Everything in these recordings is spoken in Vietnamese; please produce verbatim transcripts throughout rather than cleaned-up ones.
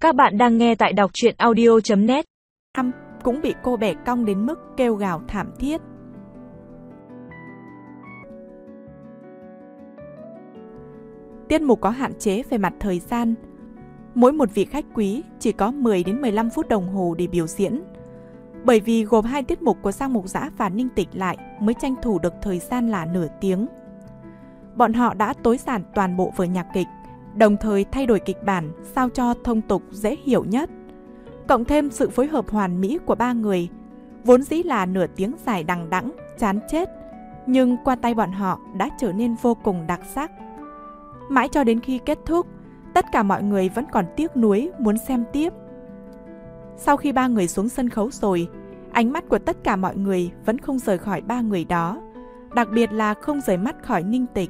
Các bạn đang nghe tại đọc truyện audio chấm net. Cũng bị cô bẻ cong đến mức kêu gào thảm thiết. Tiết mục có hạn chế về mặt thời gian. Mỗi một vị khách quý chỉ có mười đến mười lăm phút đồng hồ để biểu diễn. Bởi vì gộp hai tiết mục của Giang Mục Dã và Ninh Tịch lại mới tranh thủ được thời gian là nửa tiếng. Bọn họ đã tối giản toàn bộ vở nhạc kịch, đồng thời thay đổi kịch bản sao cho thông tục dễ hiểu nhất. Cộng thêm sự phối hợp hoàn mỹ của ba người, vốn dĩ là nửa tiếng dài đằng đẵng, chán chết, nhưng qua tay bọn họ đã trở nên vô cùng đặc sắc. Mãi cho đến khi kết thúc, tất cả mọi người vẫn còn tiếc nuối muốn xem tiếp. Sau khi ba người xuống sân khấu rồi, ánh mắt của tất cả mọi người vẫn không rời khỏi ba người đó, đặc biệt là không rời mắt khỏi Ninh Tịch.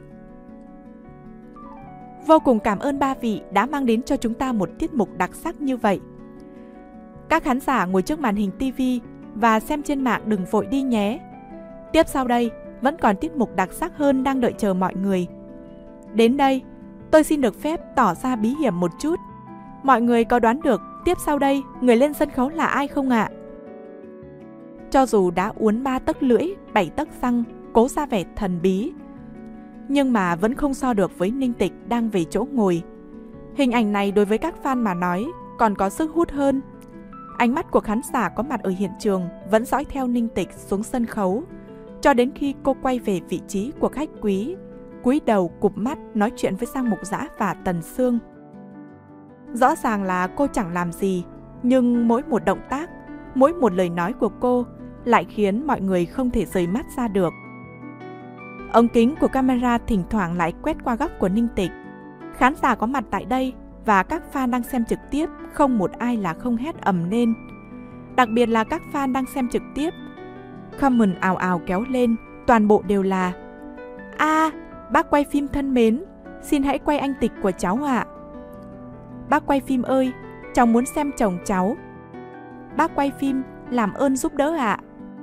Vô cùng cảm ơn ba vị đã mang đến cho chúng ta một tiết mục đặc sắc như vậy. Các khán giả ngồi trước màn hình ti vi và xem trên mạng đừng vội đi nhé. Tiếp sau đây vẫn còn tiết mục đặc sắc hơn đang đợi chờ mọi người. Đến đây, tôi xin được phép tỏ ra bí hiểm một chút. Mọi người có đoán được tiếp sau đây người lên sân khấu là ai không ạ? Cho dù đã uốn ba tấc lưỡi, bảy tấc răng, cố ra vẻ thần bí, nhưng mà vẫn không so được với Ninh Tịch đang về chỗ ngồi. Hình ảnh này đối với các fan mà nói còn có sức hút hơn. Ánh mắt của khán giả có mặt ở hiện trường vẫn dõi theo Ninh Tịch xuống sân khấu, cho đến khi cô quay về vị trí của khách quý, cúi đầu cụp mắt nói chuyện với Giang Mục Dã và Tần Sương. Rõ ràng là cô chẳng làm gì, nhưng mỗi một động tác, mỗi một lời nói của cô lại khiến mọi người không thể rời mắt ra được. Ống kính của camera thỉnh thoảng lại quét qua góc của Ninh Tịch. Khán giả có mặt tại đây và các fan đang xem trực tiếp không một ai là không hét ầm lên. Đặc biệt là các fan đang xem trực tiếp, comment ào ào kéo lên, toàn bộ đều là: A, à, bác quay phim thân mến, xin hãy quay anh Tịch của cháu ạ. Bác quay phim ơi, cháu muốn xem chồng cháu. Bác quay phim, làm ơn giúp đỡ ạ.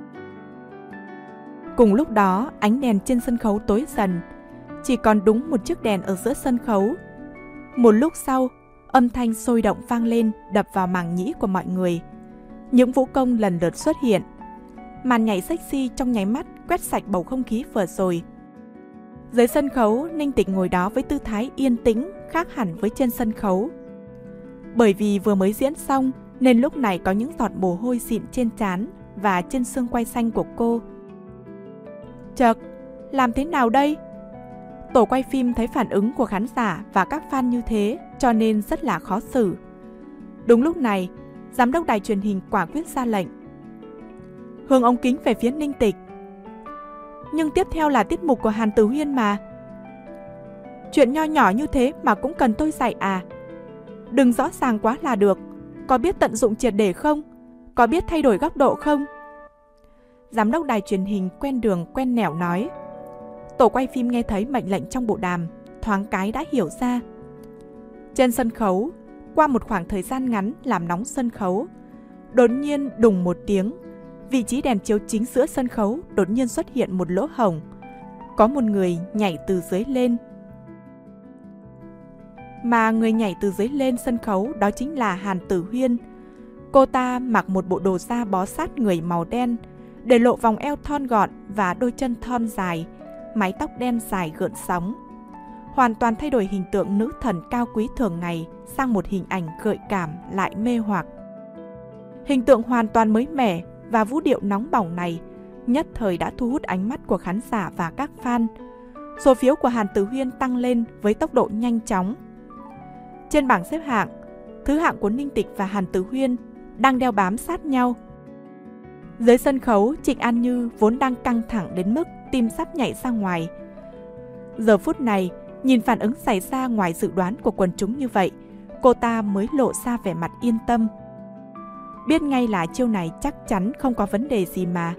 Cùng lúc đó, ánh đèn trên sân khấu tối dần, chỉ còn đúng một chiếc đèn ở giữa sân khấu. Một lúc sau, âm thanh sôi động vang lên đập vào màng nhĩ của mọi người. Những vũ công lần lượt xuất hiện. Màn nhảy sexy trong nháy mắt quét sạch bầu không khí vừa rồi. Dưới sân khấu, Ninh Tịch ngồi đó với tư thái yên tĩnh, khác hẳn với trên sân khấu. Bởi vì vừa mới diễn xong nên lúc này có những giọt mồ hôi dịn trên trán và trên xương quai xanh của cô. Chậc, làm thế nào đây? Tổ quay phim thấy phản ứng của khán giả và các fan như thế cho nên rất là khó xử. Đúng lúc này, giám đốc đài truyền hình quả quyết ra lệnh: hướng ống kính về phía Ninh Tịch. Nhưng tiếp theo là tiết mục của Hàn Tử Huyên mà. Chuyện nho nhỏ như thế mà cũng cần tôi dạy à? Đừng rõ ràng quá là được. Có biết tận dụng triệt để không? Có biết thay đổi góc độ không? Giám đốc đài truyền hình quen đường quen nẻo nói. Tổ quay phim nghe thấy mệnh lệnh trong bộ đàm, thoáng cái đã hiểu ra. Trên sân khấu, qua một khoảng thời gian ngắn làm nóng sân khấu, đột nhiên đùng một tiếng, vị trí đèn chiếu chính giữa sân khấu đột nhiên xuất hiện một lỗ hổng. Có một người nhảy từ dưới lên. Mà người nhảy từ dưới lên sân khấu đó chính là Hàn Tử Huyên. Cô ta mặc một bộ đồ da bó sát người màu đen, để lộ vòng eo thon gọn và đôi chân thon dài, mái tóc đen dài gợn sóng. Hoàn toàn thay đổi hình tượng nữ thần cao quý thường ngày sang một hình ảnh gợi cảm lại mê hoặc. Hình tượng hoàn toàn mới mẻ và vũ điệu nóng bỏng này nhất thời đã thu hút ánh mắt của khán giả và các fan. Số phiếu của Hàn Tử Huyên tăng lên với tốc độ nhanh chóng. Trên bảng xếp hạng, thứ hạng của Ninh Tịch và Hàn Tử Huyên đang đeo bám sát nhau. Dưới sân khấu, Trịnh An Như vốn đang căng thẳng đến mức tim sắp nhảy ra ngoài. Giờ phút này, nhìn phản ứng xảy ra ngoài dự đoán của quần chúng như vậy, cô ta mới lộ ra vẻ mặt yên tâm. Biết ngay là chiêu này chắc chắn không có vấn đề gì mà.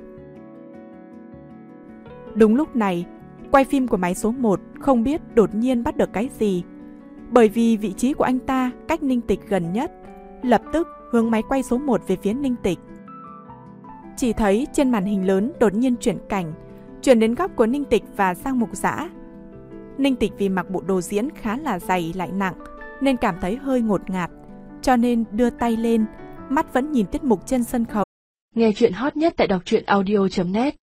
Đúng lúc này, quay phim của máy số một không biết đột nhiên bắt được cái gì. Bởi vì vị trí của anh ta cách Ninh Tịch gần nhất, lập tức hướng máy quay số một về phía Ninh Tịch. Chỉ thấy trên màn hình lớn đột nhiên chuyển cảnh, chuyển đến góc của Ninh Tịch và Giang Mục Dã. Ninh Tịch vì mặc bộ đồ diễn khá là dày lại nặng nên cảm thấy hơi ngột ngạt, cho nên đưa tay lên, mắt vẫn nhìn tiết mục trên sân khấu. Nghe chuyện hot nhất tại đọc truyện audio chấm net.